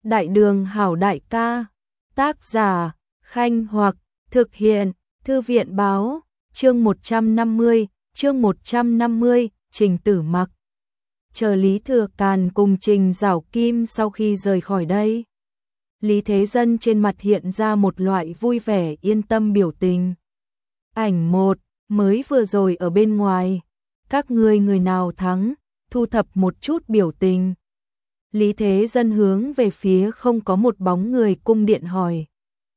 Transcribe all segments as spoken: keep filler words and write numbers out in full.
Đại đường hảo đại ca, tác giả, Khanh Hoặc, thực hiện, Thư viện báo, chương một trăm năm mươi, chương một trăm năm mươi, Trình Tử Mặc. Chờ Lý Thừa Càn cùng Trình Giảo Kim sau khi rời khỏi đây. Lý Thế Dân trên mặt hiện ra một loại vui vẻ yên tâm biểu tình. Ảnh một, mới vừa rồi ở bên ngoài, các ngươi người nào thắng, thu thập một chút biểu tình. Lý Thế Dân hướng về phía không có một bóng người cung điện hỏi.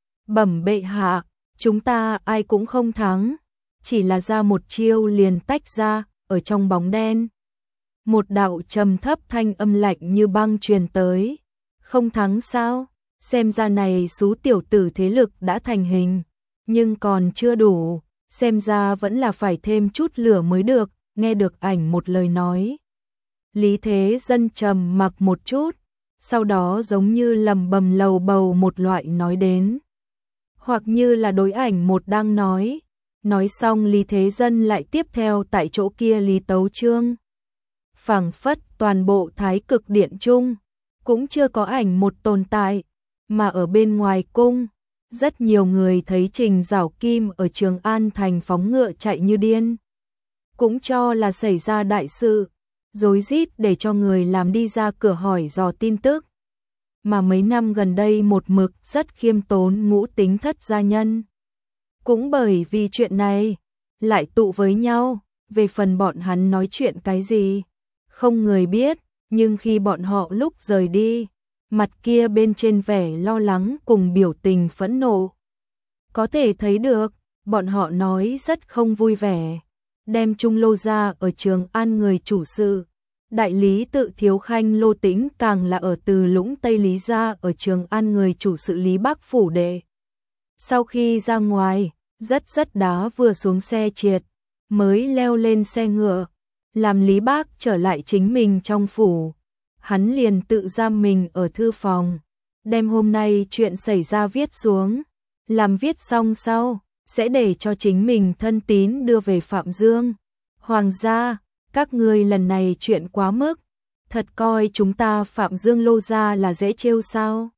Bẩm bệ hạ, chúng ta ai cũng không thắng, chỉ là ra một chiêu liền tách ra, ở trong bóng đen. Một đạo trầm thấp thanh âm lạnh như băng truyền tới. Không thắng sao? Xem ra này số tiểu tử thế lực đã thành hình, nhưng còn chưa đủ, xem ra vẫn là phải thêm chút lửa mới được, nghe được ảnh một lời nói. Lý Thế Dân trầm mặc một chút, sau đó giống như lầm bầm lầu bầu một loại nói đến. Hoặc như là đối ảnh một đang nói, nói xong Lý Thế Dân lại tiếp theo tại chỗ kia Lý Tấu Chương. Phảng phất toàn bộ Thái Cực Điện chung, cũng chưa có ảnh một tồn tại, mà ở bên ngoài cung, rất nhiều người thấy Trình Giảo Kim ở Trường An Thành phóng ngựa chạy như điên. Cũng cho là xảy ra đại sự, rối rít để cho người làm đi ra cửa hỏi dò tin tức. Mà mấy năm gần đây một mực rất khiêm tốn Ngũ Tính Thất gia nhân. Cũng bởi vì chuyện này, lại tụ với nhau, về phần bọn hắn nói chuyện cái gì, không người biết, nhưng khi bọn họ lúc rời đi, mặt kia bên trên vẻ lo lắng cùng biểu tình phẫn nộ. Có thể thấy được, bọn họ nói rất không vui vẻ, đem Trung Lô ra ở Trường An người chủ sự. Đại lý tự Thiếu Khanh Lô Tĩnh càng là ở Từ Lũng Tây Lý ra ở Trường An người chủ sự Lý Bắc Phủ Đệ. Sau khi ra ngoài, rất rất đá vừa xuống xe triệt, mới leo lên xe ngựa, làm Lý Bác trở lại chính mình trong phủ. Hắn liền tự giam mình ở thư phòng, đem hôm nay chuyện xảy ra viết xuống, làm viết xong sau, sẽ để cho chính mình thân tín đưa về Phạm Dương. Hoàng gia, các ngươi lần này chuyện quá mức, thật coi chúng ta Phạm Dương Lô gia là dễ trêu sao?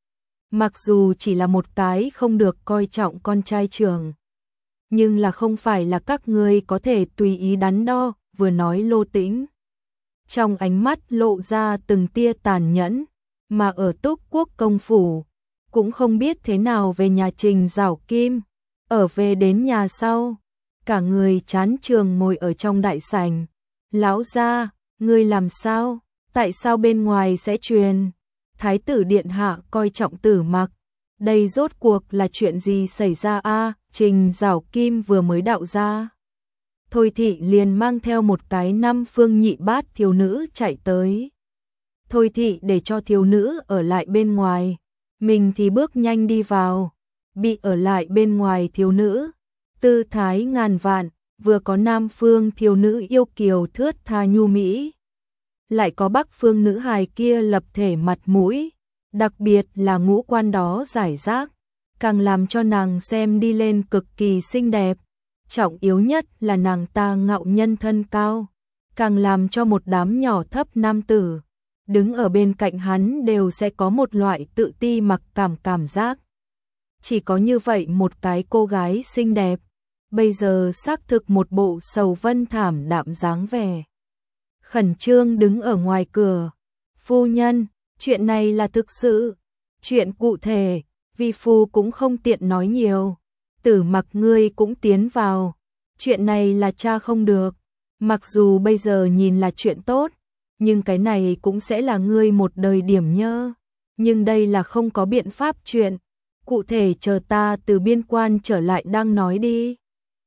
Mặc dù chỉ là một cái không được coi trọng con trai trưởng, nhưng là không phải là các ngươi có thể tùy ý đắn đo, vừa nói Lô Tĩnh. Trong ánh mắt lộ ra từng tia tàn nhẫn, mà ở Túc Quốc công phủ, cũng không biết thế nào về nhà Trình Giảo Kim. Ở về đến nhà sau, cả người chán trường ngồi ở trong đại sảnh. Lão gia, ngươi làm sao? Tại sao bên ngoài sẽ truyền? Thái tử điện hạ coi trọng Tử Mặc. Đây rốt cuộc là chuyện gì xảy ra a? Trình Giảo Kim vừa mới đạo ra. Thôi thị liền mang theo một cái năm phương nhị bát thiếu nữ chạy tới. Thôi thị để cho thiếu nữ ở lại bên ngoài, mình thì bước nhanh đi vào. Bị ở lại bên ngoài thiếu nữ, tư thái ngàn vạn, vừa có nam phương thiếu nữ yêu kiều thướt tha nhu mỹ, lại có bắc phương nữ hài kia lập thể mặt mũi, đặc biệt là ngũ quan đó giải rác, càng làm cho nàng xem đi lên cực kỳ xinh đẹp. Trọng yếu nhất là nàng ta ngạo nhân thân cao, càng làm cho một đám nhỏ thấp nam tử đứng ở bên cạnh hắn đều sẽ có một loại tự ti mặc cảm cảm giác. Chỉ có như vậy một cái cô gái xinh đẹp, bây giờ xác thực một bộ sầu vân thảm đạm dáng vẻ. Khẩn trương đứng ở ngoài cửa. Phu nhân, chuyện này là thực sự. Chuyện cụ thể, vi phu cũng không tiện nói nhiều. Tử Mặc ngươi cũng tiến vào. Chuyện này là cha không được. Mặc dù bây giờ nhìn là chuyện tốt, nhưng cái này cũng sẽ là ngươi một đời điểm nhơ. Nhưng đây là không có biện pháp chuyện. Cụ thể chờ ta từ biên quan trở lại đang nói đi.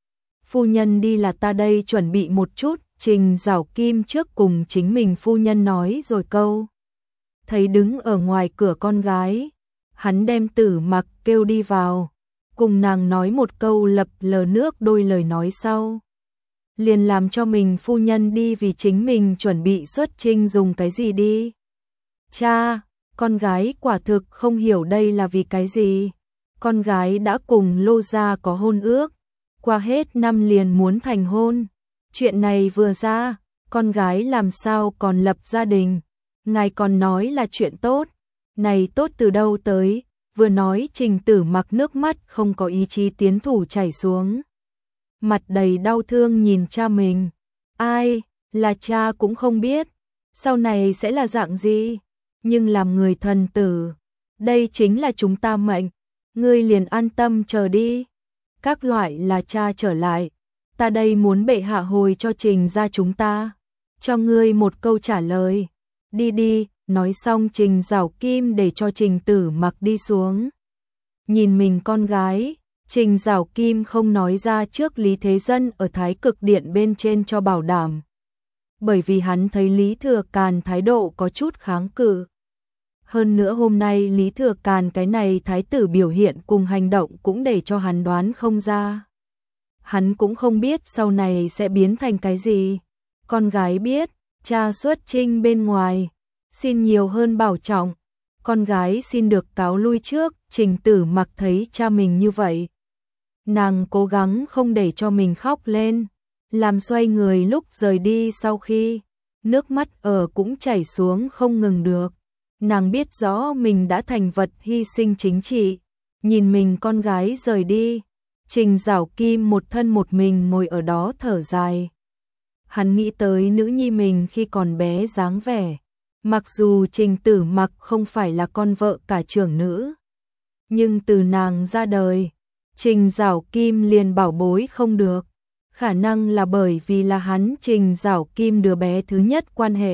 Phu nhân đi là ta đây chuẩn bị một chút. Trình Giảo Kim trước cùng chính mình phu nhân nói rồi câu. Thấy đứng ở ngoài cửa con gái, hắn đem Tử Mặc kêu đi vào, cùng nàng nói một câu lập lờ nước đôi lời nói sau. Liền làm cho mình phu nhân đi vì chính mình chuẩn bị xuất chinh dùng cái gì đi. Cha, con gái quả thực không hiểu đây là vì cái gì. Con gái đã cùng Lô gia có hôn ước, qua hết năm liền muốn thành hôn. Chuyện này vừa ra, con gái làm sao còn lập gia đình. Ngài còn nói là chuyện tốt, Này tốt từ đâu tới, vừa nói Trình Tử Mặc nước mắt không có ý chí tiến thủ chảy xuống. Mặt đầy đau thương nhìn cha mình. Ai, là cha cũng không biết, sau này sẽ là dạng gì, nhưng làm người thần tử, đây chính là chúng ta mệnh, ngươi liền an tâm chờ đi. Các loại là cha trở lại, ta đây muốn bệ hạ hồi cho Trình gia chúng ta, cho ngươi một câu trả lời. Đi đi, nói xong Trình Giảo Kim để cho Trình Tử Mặc đi xuống. Nhìn mình con gái, Trình Giảo Kim không nói ra trước Lý Thế Dân ở Thái Cực Điện bên trên cho bảo đảm. Bởi vì hắn thấy Lý Thừa Càn thái độ có chút kháng cự. Hơn nữa hôm nay Lý Thừa Càn cái này thái tử biểu hiện cùng hành động cũng để cho hắn đoán không ra. Hắn cũng không biết sau này sẽ biến thành cái gì. Con gái biết, cha xuất chinh bên ngoài, xin nhiều hơn bảo trọng. Con gái xin được cáo lui trước. Trình Tử Mặc thấy cha mình như vậy, nàng cố gắng không để cho mình khóc lên, làm xoay người lúc rời đi, sau khi nước mắt ở cũng chảy xuống không ngừng được. Nàng biết rõ mình đã thành vật hy sinh chính trị, nhìn mình con gái rời đi, Trình Giảo Kim một thân một mình ngồi ở đó thở dài. Hắn nghĩ tới nữ nhi mình khi còn bé dáng vẻ, mặc dù Trình Tử Mặc không phải là con vợ cả trưởng nữ, nhưng từ nàng ra đời, Trình Giảo Kim liền bảo bối không được. Khả năng là bởi vì là hắn Trình Giảo Kim đứa bé thứ nhất quan hệ.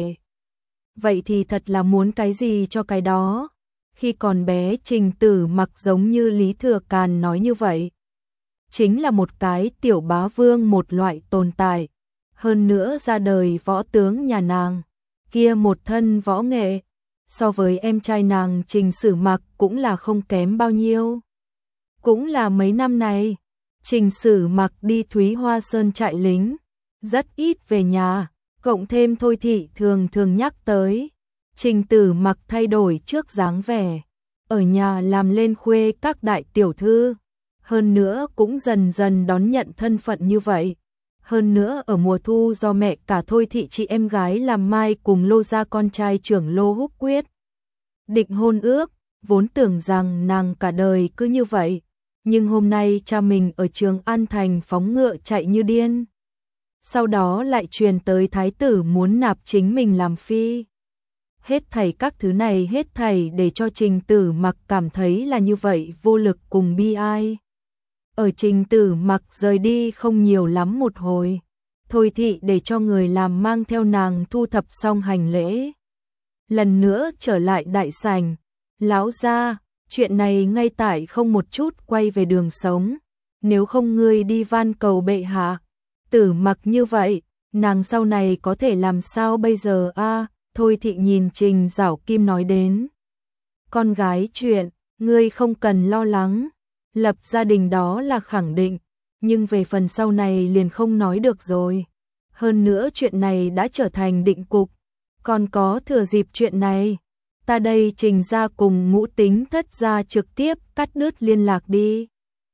Vậy thì thật là muốn cái gì cho cái đó. Khi còn bé Trình Tử Mặc giống như Lý Thừa Càn nói như vậy, chính là một cái tiểu bá vương một loại tồn tại. Hơn nữa ra đời võ tướng nhà nàng, kia một thân võ nghệ, so với em trai nàng Trình Sử Mặc cũng là không kém bao nhiêu. Cũng là mấy năm này, Trình Sử Mặc đi Thúy Hoa Sơn trại lính, rất ít về nhà, cộng thêm Thôi Thị thường thường nhắc tới. Trình Tử Mặc thay đổi trước dáng vẻ, ở nhà làm lên khuê các đại tiểu thư, hơn nữa cũng dần dần đón nhận thân phận như vậy. Hơn nữa ở mùa thu do mẹ cả Thôi Thị chị em gái làm mai cùng Lô gia con trai trưởng Lô Húc quyết định hôn ước, vốn tưởng rằng nàng cả đời cứ như vậy, nhưng hôm nay cha mình ở Trường An Thành phóng ngựa chạy như điên. Sau đó lại truyền tới thái tử muốn nạp chính mình làm phi. Hết thảy các thứ này hết thảy để cho Trình Tử Mặc cảm thấy là như vậy vô lực cùng bi ai. Ở Trình Tử Mặc rời đi không nhiều lắm một hồi, Thôi Thị để cho người làm mang theo nàng thu thập xong hành lễ. Lần nữa trở lại đại sảnh, lão gia, chuyện này ngay tại không một chút quay về đường sống, nếu không ngươi đi van cầu bệ hạ. Tử Mặc như vậy, nàng sau này có thể làm sao bây giờ a? À, Thôi Thị nhìn Trình Giảo Kim nói đến. Con gái chuyện, ngươi không cần lo lắng, lập gia đình đó là khẳng định, nhưng về phần sau này liền không nói được rồi. Hơn nữa chuyện này đã trở thành định cục, còn có thừa dịp chuyện này, ta đây Trình gia cùng Ngũ Tính Thất gia trực tiếp cắt đứt liên lạc đi.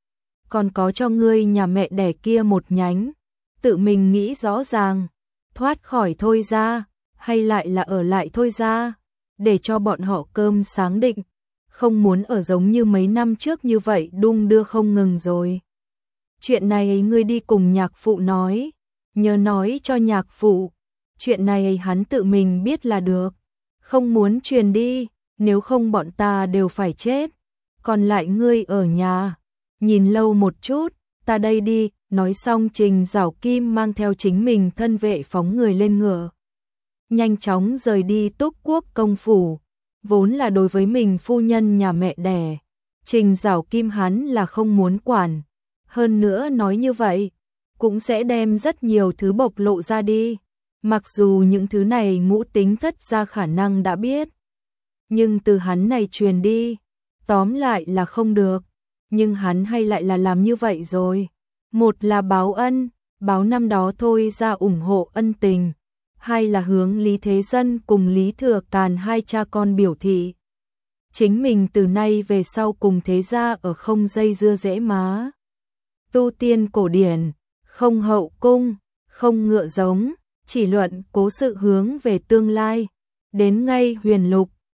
Còn có cho ngươi nhà mẹ đẻ kia một nhánh, tự mình nghĩ rõ ràng, thoát khỏi Thôi gia, hay lại là ở lại Thôi gia, để cho bọn họ cơm sáng định, không muốn ở giống như mấy năm trước như vậy đung đưa không ngừng rồi. Chuyện này ngươi đi cùng nhạc phụ nói, nhớ nói cho nhạc phụ, chuyện này hắn tự mình biết là được, không muốn truyền đi, nếu không bọn ta đều phải chết. Còn lại ngươi ở nhà, nhìn lâu một chút, ta đây đi. Nói xong Trình Giảo Kim mang theo chính mình thân vệ phóng người lên ngựa, nhanh chóng rời đi Túc Quốc công phủ. Vốn là đối với mình phu nhân nhà mẹ đẻ, Trình Giảo Kim hắn là không muốn quản. Hơn nữa nói như vậy, cũng sẽ đem rất nhiều thứ bộc lộ ra đi. Mặc dù những thứ này Ngũ Tính Thất gia khả năng đã biết, nhưng từ hắn này truyền đi, tóm lại là không được. Nhưng hắn hay lại là làm như vậy rồi. Một là báo ân, báo năm đó Thôi ra ủng hộ ân tình. Hai là hướng Lý Thế Dân cùng Lý Thừa Càn hai cha con biểu thị. Chính mình từ nay về sau cùng thế gia ở không dây dưa dễ má. Tu tiên cổ điển, không hậu cung, không ngựa giống, chỉ luận cố sự hướng về tương lai. Đến ngay huyền lục,